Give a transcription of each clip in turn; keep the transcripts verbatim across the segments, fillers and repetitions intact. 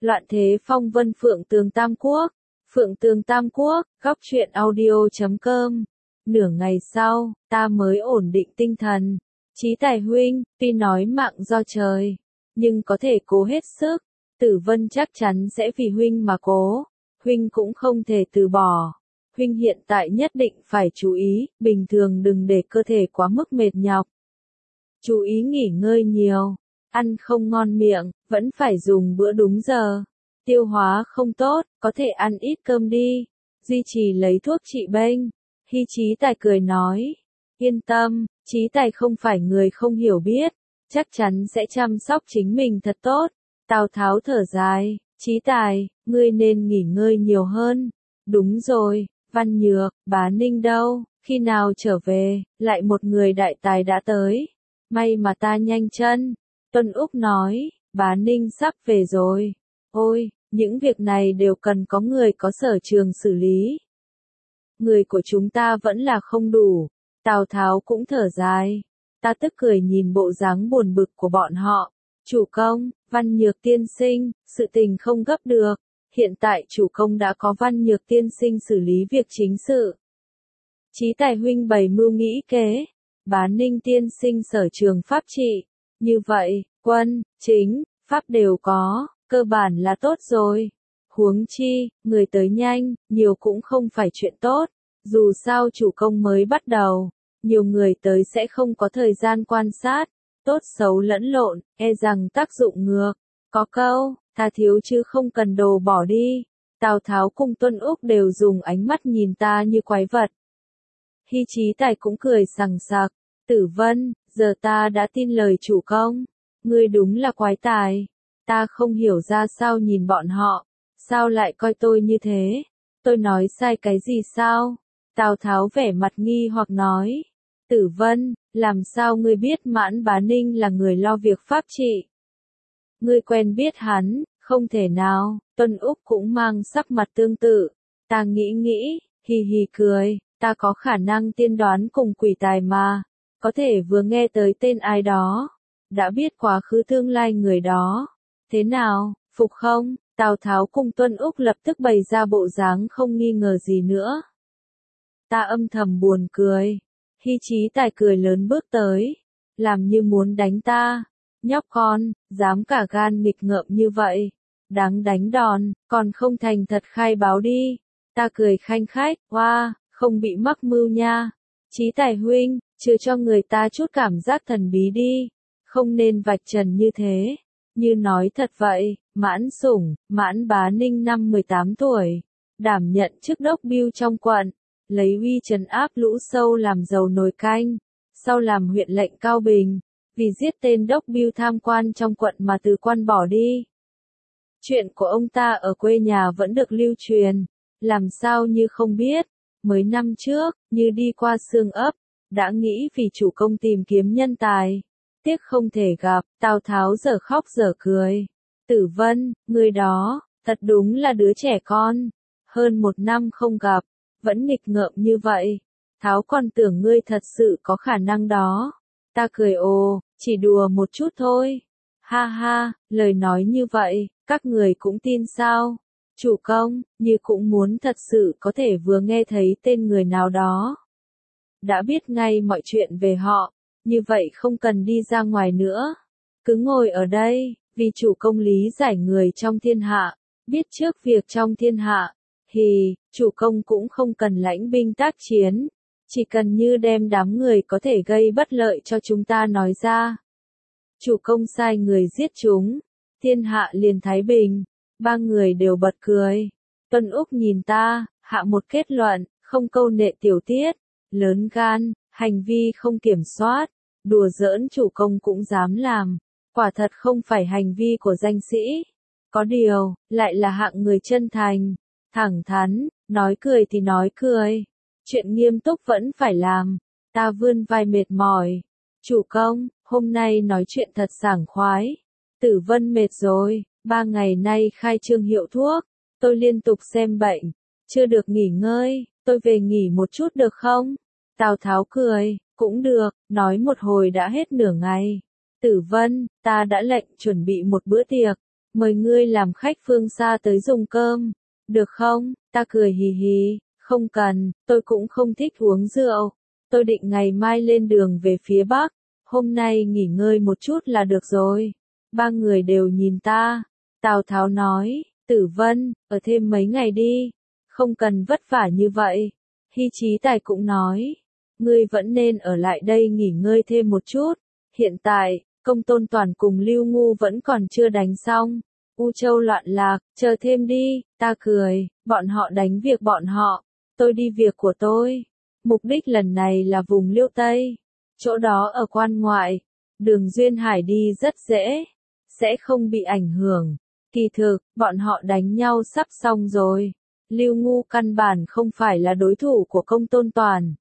Loạn thế phong vân Phượng Tường Tam Quốc. Phượng Tường Tam Quốc, góc truyện audio chấm com. Nửa ngày sau, ta mới ổn định tinh thần. Chí Tài huynh, tuy nói mạng do trời, nhưng có thể cố hết sức. Tử Vân chắc chắn sẽ vì huynh mà cố. Huynh cũng không thể từ bỏ. Huynh hiện tại nhất định phải chú ý, bình thường đừng để cơ thể quá mức mệt nhọc. Chú ý nghỉ ngơi nhiều. Ăn không ngon miệng, vẫn phải dùng bữa đúng giờ. Tiêu hóa không tốt, có thể ăn ít cơm đi. Duy trì lấy thuốc trị bệnh. Hy Chí Tài cười nói. Yên tâm, Chí Tài không phải người không hiểu biết. Chắc chắn sẽ chăm sóc chính mình thật tốt. Tào Tháo thở dài. Chí Tài, ngươi nên nghỉ ngơi nhiều hơn. Đúng rồi, Văn Nhược, Bá Ninh đâu? Khi nào trở về, lại một người đại tài đã tới. May mà ta nhanh chân. Tuân Úc nói, Bá Ninh sắp về rồi. Ôi, những việc này đều cần có người có sở trường xử lý. Người của chúng ta vẫn là không đủ. Tào Tháo cũng thở dài. Ta tức cười nhìn bộ dáng buồn bực của bọn họ. Chủ công, Văn Nhược tiên sinh, sự tình không gấp được. Hiện tại chủ công đã có Văn Nhược tiên sinh xử lý việc chính sự. Chí Tài huynh bày mưu nghĩ kế. Bá Ninh tiên sinh sở trường pháp trị. Như vậy, quân, chính, pháp đều có, cơ bản là tốt rồi. Huống chi, người tới nhanh, nhiều cũng không phải chuyện tốt. Dù sao chủ công mới bắt đầu, nhiều người tới sẽ không có thời gian quan sát. Tốt xấu lẫn lộn, e rằng tác dụng ngược. Có câu, tha thiếu chứ không cần đồ bỏ đi. Tào Tháo cùng Tuân Úc đều dùng ánh mắt nhìn ta như quái vật. Hy Chí Tài cũng cười sằng sặc. Tử Vân, giờ ta đã tin lời chủ công. Ngươi đúng là quái tài. Ta không hiểu ra sao nhìn bọn họ. Sao lại coi tôi như thế? Tôi nói sai cái gì sao? Tào Tháo vẻ mặt nghi hoặc nói. Tử Vân, làm sao ngươi biết Mãn Bá Ninh là người lo việc pháp trị? Ngươi quen biết hắn, không thể nào. Tuân Úc cũng mang sắc mặt tương tự. Ta nghĩ nghĩ, hì hì cười. Ta có khả năng tiên đoán cùng quỷ tài mà. Có thể vừa nghe tới tên ai đó, đã biết quá khứ tương lai người đó. Thế nào, phục không? Tào Tháo cùng Tuân Úc lập tức bày ra bộ dáng không nghi ngờ gì nữa. Ta âm thầm buồn cười. Hy Chí Tài cười lớn bước tới, làm như muốn đánh ta. Nhóc con, dám cả gan nghịch ngợm như vậy. Đáng đánh đòn, còn không thành thật khai báo đi. Ta cười khanh khách, hoa, wow, không bị mắc mưu nha. Chí Tài huynh, chưa cho người ta chút cảm giác thần bí đi. Không nên vạch trần như thế. Như nói thật vậy, Mãn Sủng, Mãn Bá Ninh năm mười tám tuổi. Đảm nhận chức đốc bưu trong quận. Lấy uy trấn áp lũ sâu làm dầu nồi canh. Sau làm huyện lệnh Cao Bình. Vì giết tên đốc bưu tham quan trong quận mà từ quan bỏ đi. Chuyện của ông ta ở quê nhà vẫn được lưu truyền. Làm sao như không biết. Mới năm trước, như đi qua xương ấp. Đã nghĩ vì chủ công tìm kiếm nhân tài. Tiếc không thể gặp, Tào Tháo giờ khóc giờ cười. Tử Vân, người đó, thật đúng là đứa trẻ con. Hơn một năm không gặp, vẫn nghịch ngợm như vậy. Tháo còn tưởng ngươi thật sự có khả năng đó. Ta cười ồ, chỉ đùa một chút thôi. Ha ha, lời nói như vậy, các người cũng tin sao? Chủ công, như cũng muốn thật sự có thể vừa nghe thấy tên người nào đó. Đã biết ngay mọi chuyện về họ, như vậy không cần đi ra ngoài nữa. Cứ ngồi ở đây, vì chủ công lý giải người trong thiên hạ, biết trước việc trong thiên hạ, thì, chủ công cũng không cần lãnh binh tác chiến, chỉ cần như đem đám người có thể gây bất lợi cho chúng ta nói ra. Chủ công sai người giết chúng, thiên hạ liền thái bình, ba người đều bật cười. Tuân Úc nhìn ta, hạ một kết luận, không câu nệ tiểu tiết. Lớn gan, hành vi không kiểm soát, đùa giỡn chủ công cũng dám làm, quả thật không phải hành vi của danh sĩ. Có điều, lại là hạng người chân thành, thẳng thắn, nói cười thì nói cười. Chuyện nghiêm túc vẫn phải làm. Ta vươn vai mệt mỏi. Chủ công, hôm nay nói chuyện thật sảng khoái. Tử Vân mệt rồi, ba ngày nay khai trương hiệu thuốc, tôi liên tục xem bệnh, chưa được nghỉ ngơi, tôi về nghỉ một chút được không? Tào Tháo cười, cũng được, nói một hồi đã hết nửa ngày. Tử Vân, ta đã lệnh chuẩn bị một bữa tiệc, mời ngươi làm khách phương xa tới dùng cơm, được không? Ta cười hì hì, không cần, tôi cũng không thích uống rượu, tôi định ngày mai lên đường về phía Bắc, hôm nay nghỉ ngơi một chút là được rồi. Ba người đều nhìn ta, Tào Tháo nói, Tử Vân, ở thêm mấy ngày đi, không cần vất vả như vậy. Hy Chí Tài cũng nói, ngươi vẫn nên ở lại đây nghỉ ngơi thêm một chút, hiện tại, Công Tôn Toàn cùng Lưu Ngu vẫn còn chưa đánh xong, U Châu loạn lạc, chờ thêm đi, ta cười, bọn họ đánh việc bọn họ, tôi đi việc của tôi. Mục đích lần này là vùng Liêu Tây, chỗ đó ở quan ngoại, đường Duyên Hải đi rất dễ, sẽ không bị ảnh hưởng. Kỳ thực, bọn họ đánh nhau sắp xong rồi. Lưu Ngu căn bản không phải là đối thủ của Công Tôn Toàn.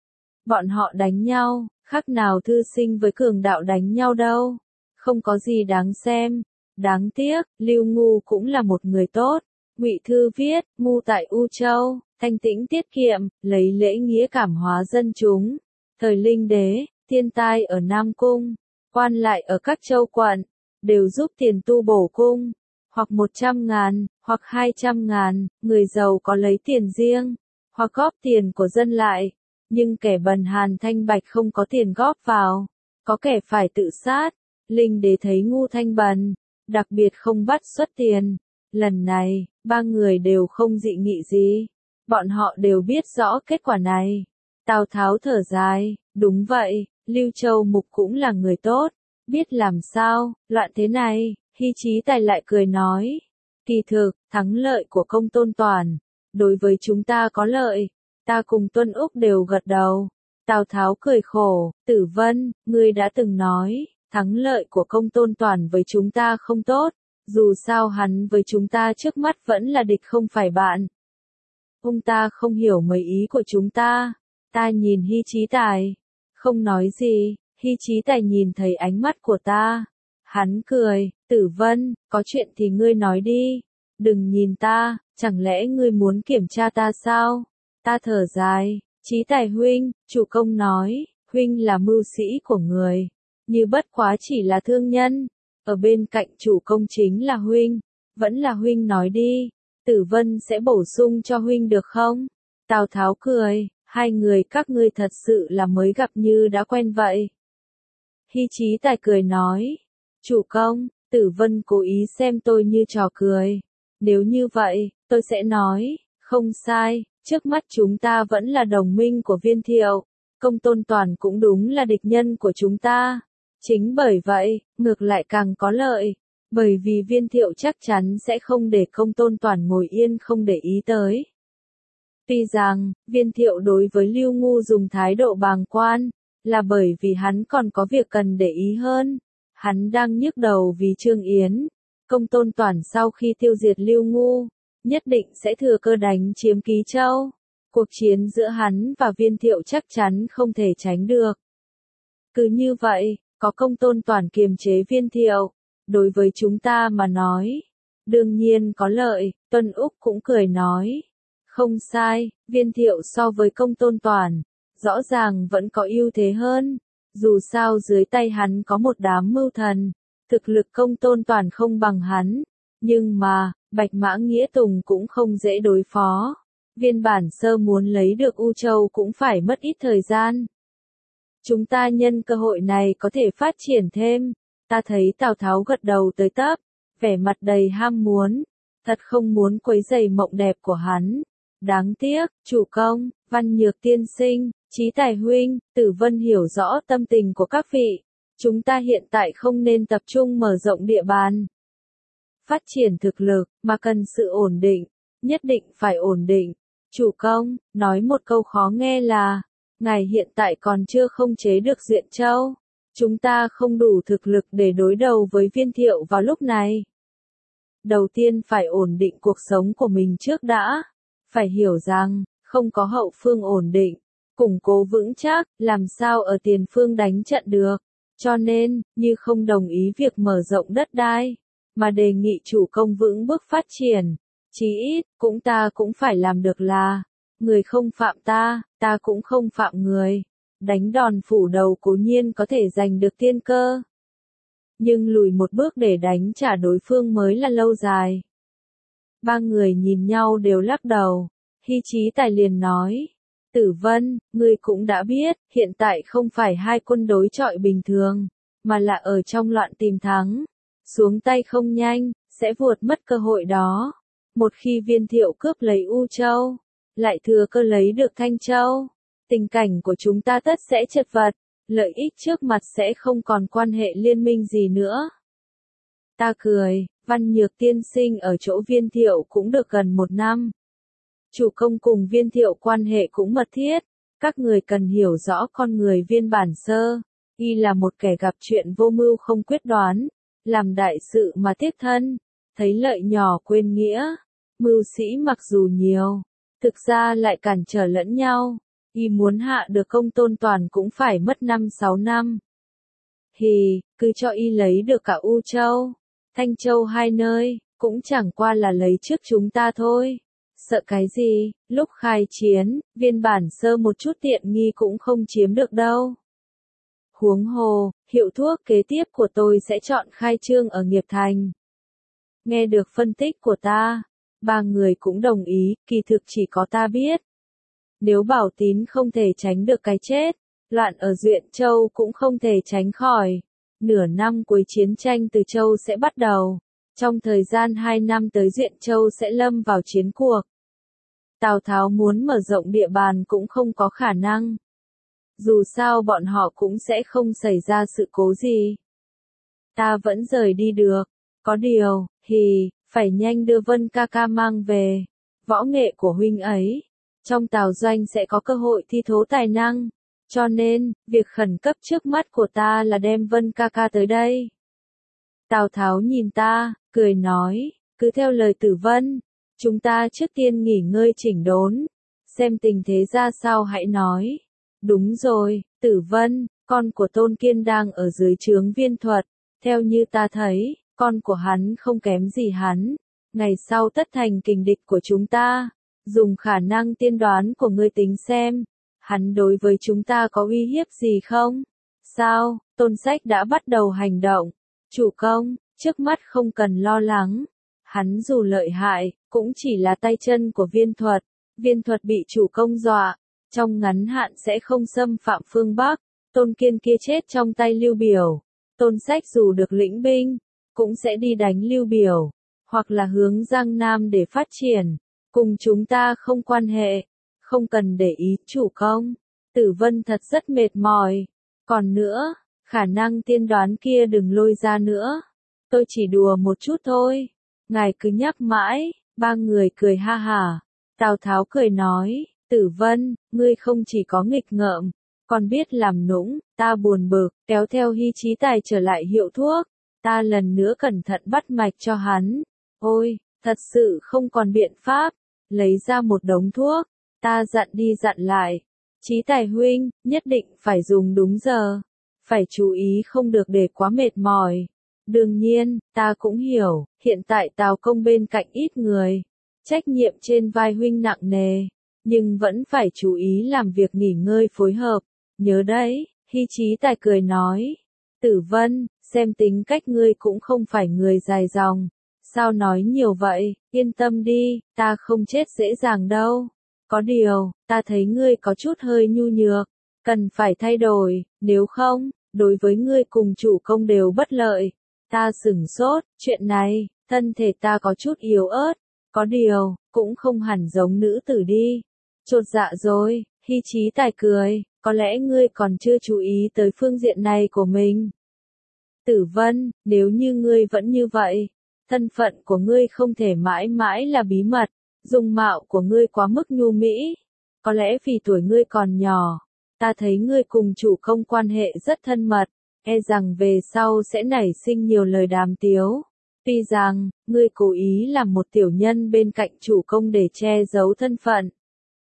Bọn họ đánh nhau, khác nào thư sinh với cường đạo đánh nhau đâu. Không có gì đáng xem. Đáng tiếc, Lưu Ngu cũng là một người tốt. Ngụy Thư viết, Ngu tại U Châu, thanh tĩnh tiết kiệm, lấy lễ nghĩa cảm hóa dân chúng. Thời Linh Đế, thiên tai ở Nam Cung, quan lại ở các châu quận, đều giúp tiền tu bổ cung. Hoặc một trăm ngàn, hoặc hai trăm ngàn, người giàu có lấy tiền riêng, hoặc góp tiền của dân lại, nhưng kẻ bần hàn thanh bạch không có tiền góp vào, có kẻ phải tự sát. Linh Đế thấy ngu thanh bần, đặc biệt không bắt xuất tiền. Lần này, ba người đều không dị nghị gì, bọn họ đều biết rõ kết quả này. Tào Tháo thở dài, đúng vậy, Lưu Châu Mục cũng là người tốt, biết làm sao, loạn thế này. Hy Chí Tài lại cười nói, kỳ thực, thắng lợi của Công Tôn Toàn, đối với chúng ta có lợi, ta cùng Tuân Úc đều gật đầu. Tào Tháo cười khổ, Tử Vân, ngươi đã từng nói, thắng lợi của Công Tôn Toàn với chúng ta không tốt, dù sao hắn với chúng ta trước mắt vẫn là địch không phải bạn. Ông ta không hiểu mấy ý của chúng ta, ta nhìn Hy Chí Tài, không nói gì, Hy Chí Tài nhìn thấy ánh mắt của ta. Hắn cười, Tử Vân, có chuyện thì ngươi nói đi, đừng nhìn ta, chẳng lẽ ngươi muốn kiểm tra ta sao? Ta thở dài, Chí Tài huynh, chủ công nói, huynh là mưu sĩ của người, như bất quá chỉ là thương nhân, ở bên cạnh chủ công chính là huynh, vẫn là huynh nói đi, Tử Vân sẽ bổ sung cho huynh được không? Tào Tháo cười, hai người các ngươi thật sự là mới gặp như đã quen vậy. Hy Chí Tài cười nói, chủ công, Tử Vân cố ý xem tôi như trò cười. Nếu như vậy, tôi sẽ nói, không sai, trước mắt chúng ta vẫn là đồng minh của Viên Thiệu. Công Tôn Toàn cũng đúng là địch nhân của chúng ta. Chính bởi vậy, ngược lại càng có lợi. Bởi vì Viên Thiệu chắc chắn sẽ không để Công Tôn Toàn ngồi yên không để ý tới. Tuy rằng, Viên Thiệu đối với Lưu Ngu dùng thái độ bàng quan, là bởi vì hắn còn có việc cần để ý hơn. Hắn đang nhức đầu vì Trương Yến. Công Tôn Toàn sau khi tiêu diệt Lưu Ngu, nhất định sẽ thừa cơ đánh chiếm Ký Châu. Cuộc chiến giữa hắn và Viên Thiệu chắc chắn không thể tránh được. Cứ như vậy, có Công Tôn Toàn kiềm chế Viên Thiệu, đối với chúng ta mà nói, đương nhiên có lợi. Tuân Úc cũng cười nói, không sai, Viên Thiệu so với Công Tôn Toàn, rõ ràng vẫn có ưu thế hơn. Dù sao dưới tay hắn có một đám mưu thần, thực lực Công Tôn Toàn không bằng hắn, nhưng mà, Bạch Mã Nghĩa Tùng cũng không dễ đối phó. Viên Bản Sơ muốn lấy được U Châu cũng phải mất ít thời gian. Chúng ta nhân cơ hội này có thể phát triển thêm. Ta thấy Tào Tháo gật đầu tới tấp, vẻ mặt đầy ham muốn, thật không muốn quấy rầy mộng đẹp của hắn. Đáng tiếc, chủ công, Văn Nhược tiên sinh, Chí Tài huynh, Tử Vân hiểu rõ tâm tình của các vị. Chúng ta hiện tại không nên tập trung mở rộng địa bàn, phát triển thực lực, mà cần sự ổn định, nhất định phải ổn định. Chủ công, nói một câu khó nghe là, ngài hiện tại còn chưa khống chế được Duyện Châu. Chúng ta không đủ thực lực để đối đầu với Viên Thiệu vào lúc này. Đầu tiên phải ổn định cuộc sống của mình trước đã. Phải hiểu rằng, không có hậu phương ổn định, củng cố vững chắc, làm sao ở tiền phương đánh trận được. Cho nên, như không đồng ý việc mở rộng đất đai, mà đề nghị chủ công vững bước phát triển. Chí ít, cũng ta cũng phải làm được là, người không phạm ta, ta cũng không phạm người. Đánh đòn phủ đầu cố nhiên có thể giành được tiên cơ, nhưng lùi một bước để đánh trả đối phương mới là lâu dài. Ba người nhìn nhau đều lắc đầu, Hy Chí Tài liền nói, Tử Vân, ngươi cũng đã biết, hiện tại không phải hai quân đối chọi bình thường, mà là ở trong loạn tìm thắng. Xuống tay không nhanh, sẽ vuột mất cơ hội đó. Một khi Viên Thiệu cướp lấy U Châu, lại thừa cơ lấy được Thanh Châu, tình cảnh của chúng ta tất sẽ chật vật, lợi ích trước mặt sẽ không còn quan hệ liên minh gì nữa. Ta cười, Văn Nhược tiên sinh ở chỗ Viên Thiệu cũng được gần một năm. Chủ công cùng Viên Thiệu quan hệ cũng mật thiết, các người cần hiểu rõ con người Viên Bản Sơ, y là một kẻ gặp chuyện vô mưu không quyết đoán, làm đại sự mà tiếc thân, thấy lợi nhỏ quên nghĩa, mưu sĩ mặc dù nhiều, thực ra lại cản trở lẫn nhau, y muốn hạ được công Tôn Toàn cũng phải mất năm sáu năm. Hì, cứ cho y lấy được cả U Châu, Thanh Châu hai nơi, cũng chẳng qua là lấy trước chúng ta thôi. Sợ cái gì, lúc khai chiến, Viên Bản Sơ một chút tiện nghi cũng không chiếm được đâu. Huống hồ, hiệu thuốc kế tiếp của tôi sẽ chọn khai trương ở Nghiệp Thành. Nghe được phân tích của ta, ba người cũng đồng ý, kỳ thực chỉ có ta biết. Nếu Bảo Tín không thể tránh được cái chết, loạn ở Duyện Châu cũng không thể tránh khỏi. Nửa năm cuối chiến tranh Từ Châu sẽ bắt đầu. Trong thời gian hai năm tới Duyện Châu sẽ lâm vào chiến cuộc. Tào Tháo muốn mở rộng địa bàn cũng không có khả năng. Dù sao bọn họ cũng sẽ không xảy ra sự cố gì. Ta vẫn rời đi được. Có điều, thì, phải nhanh đưa Vân ca ca mang về. Võ nghệ của huynh ấy, trong Tào Doanh sẽ có cơ hội thi thố tài năng. Cho nên, việc khẩn cấp trước mắt của ta là đem Vân ca ca tới đây. Tào Tháo nhìn ta, cười nói, cứ theo lời Tử Vân, chúng ta trước tiên nghỉ ngơi chỉnh đốn, xem tình thế ra sao hãy nói. Đúng rồi, Tử Vân, con của Tôn Kiên đang ở dưới trướng Viên Thuật, theo như ta thấy, con của hắn không kém gì hắn, ngày sau tất thành kình địch của chúng ta, dùng khả năng tiên đoán của ngươi tính xem, hắn đối với chúng ta có uy hiếp gì không? Sao, Tôn Sách đã bắt đầu hành động, chủ công, trước mắt không cần lo lắng, hắn dù lợi hại, cũng chỉ là tay chân của Viên Thuật, Viên Thuật bị chủ công dọa. Trong ngắn hạn sẽ không xâm phạm phương Bắc, Tôn Kiên kia chết trong tay Lưu Biểu. Tôn Sách dù được lĩnh binh, cũng sẽ đi đánh Lưu Biểu, hoặc là hướng Giang Nam để phát triển. Cùng chúng ta không quan hệ, không cần để ý chủ công. Tử Vân thật rất mệt mỏi. Còn nữa, khả năng tiên đoán kia đừng lôi ra nữa. Tôi chỉ đùa một chút thôi. Ngài cứ nhắc mãi, ba người cười ha hả. Tào Tháo cười nói. Tử Vân, ngươi không chỉ có nghịch ngợm, còn biết làm nũng, ta buồn bực, kéo theo Hy Chí Tài trở lại hiệu thuốc, ta lần nữa cẩn thận bắt mạch cho hắn. Ôi, thật sự không còn biện pháp, lấy ra một đống thuốc, ta dặn đi dặn lại. Chí Tài huynh, nhất định phải dùng đúng giờ, phải chú ý không được để quá mệt mỏi. Đương nhiên, ta cũng hiểu, hiện tại Tào công bên cạnh ít người, trách nhiệm trên vai huynh nặng nề. Nhưng vẫn phải chú ý làm việc nghỉ ngơi phối hợp. Nhớ đấy, Hy Chí Tài cười nói. Tử Vân, xem tính cách ngươi cũng không phải người dài dòng. Sao nói nhiều vậy, yên tâm đi, ta không chết dễ dàng đâu. Có điều, ta thấy ngươi có chút hơi nhu nhược. Cần phải thay đổi, nếu không, đối với ngươi cùng chủ công đều bất lợi. Ta sửng sốt, chuyện này, thân thể ta có chút yếu ớt. Có điều, cũng không hẳn giống nữ tử đi. Chột dạ rồi, Hy Chí Tài cười, có lẽ ngươi còn chưa chú ý tới phương diện này của mình. Tử Vân, nếu như ngươi vẫn như vậy, thân phận của ngươi không thể mãi mãi là bí mật, dung mạo của ngươi quá mức nhu mỹ. Có lẽ vì tuổi ngươi còn nhỏ, ta thấy ngươi cùng chủ công quan hệ rất thân mật, e rằng về sau sẽ nảy sinh nhiều lời đàm tiếu. Tuy rằng, ngươi cố ý làm một tiểu nhân bên cạnh chủ công để che giấu thân phận.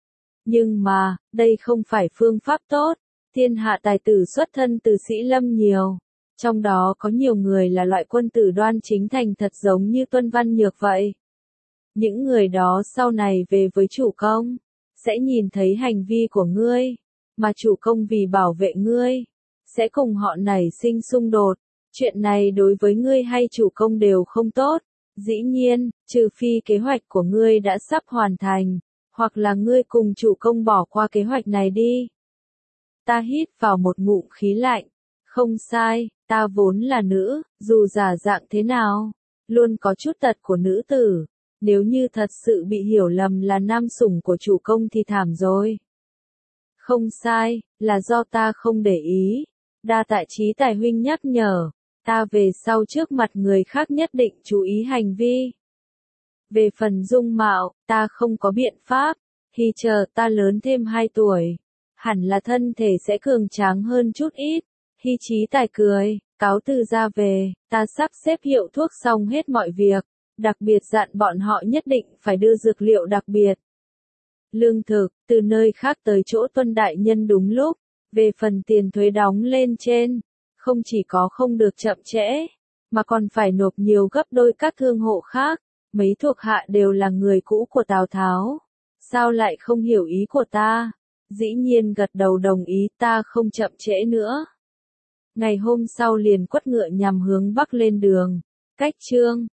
Nhưng mà, đây không phải phương pháp tốt, thiên hạ tài tử xuất thân từ sĩ lâm nhiều, trong đó có nhiều người là loại quân tử đoan chính thành thật giống như Tuân Văn Nhược vậy. Những người đó sau này về với chủ công, sẽ nhìn thấy hành vi của ngươi, mà chủ công vì bảo vệ ngươi, sẽ cùng họ nảy sinh xung đột, Chuyện này đối với ngươi hay chủ công đều không tốt. Dĩ nhiên, trừ phi kế hoạch của ngươi đã sắp hoàn thành, hoặc là ngươi cùng chủ công bỏ qua kế hoạch này đi. Ta hít vào một ngụm khí lạnh. Không sai, ta vốn là nữ, dù giả dạng thế nào, luôn có chút tật của nữ tử. Nếu như thật sự bị hiểu lầm là nam sủng của chủ công thì thảm rồi. Không sai, là do ta không để ý. Đa tạ Chí Tài huynh nhắc nhở. Ta về sau trước mặt người khác nhất định chú ý hành vi. Về phần dung mạo, ta không có biện pháp. Thì chờ ta lớn thêm hai tuổi. Hẳn là thân thể sẽ cường tráng hơn chút ít. Hy Chí Tài cười, cáo từ ra về, ta sắp xếp hiệu thuốc xong hết mọi việc. Đặc biệt dặn bọn họ nhất định phải đưa dược liệu đặc biệt. Lương thực, từ nơi khác tới chỗ Tuân đại nhân đúng lúc. Về phần tiền thuế đóng lên trên, không chỉ có không được chậm trễ, mà còn phải nộp nhiều gấp đôi các thương hộ khác. Mấy thuộc hạ đều là người cũ của Tào Tháo. Sao lại không hiểu ý của ta? Dĩ nhiên gật đầu đồng ý, ta không chậm trễ nữa. Ngày hôm sau liền quất ngựa nhằm hướng bắc lên đường. Cách Chương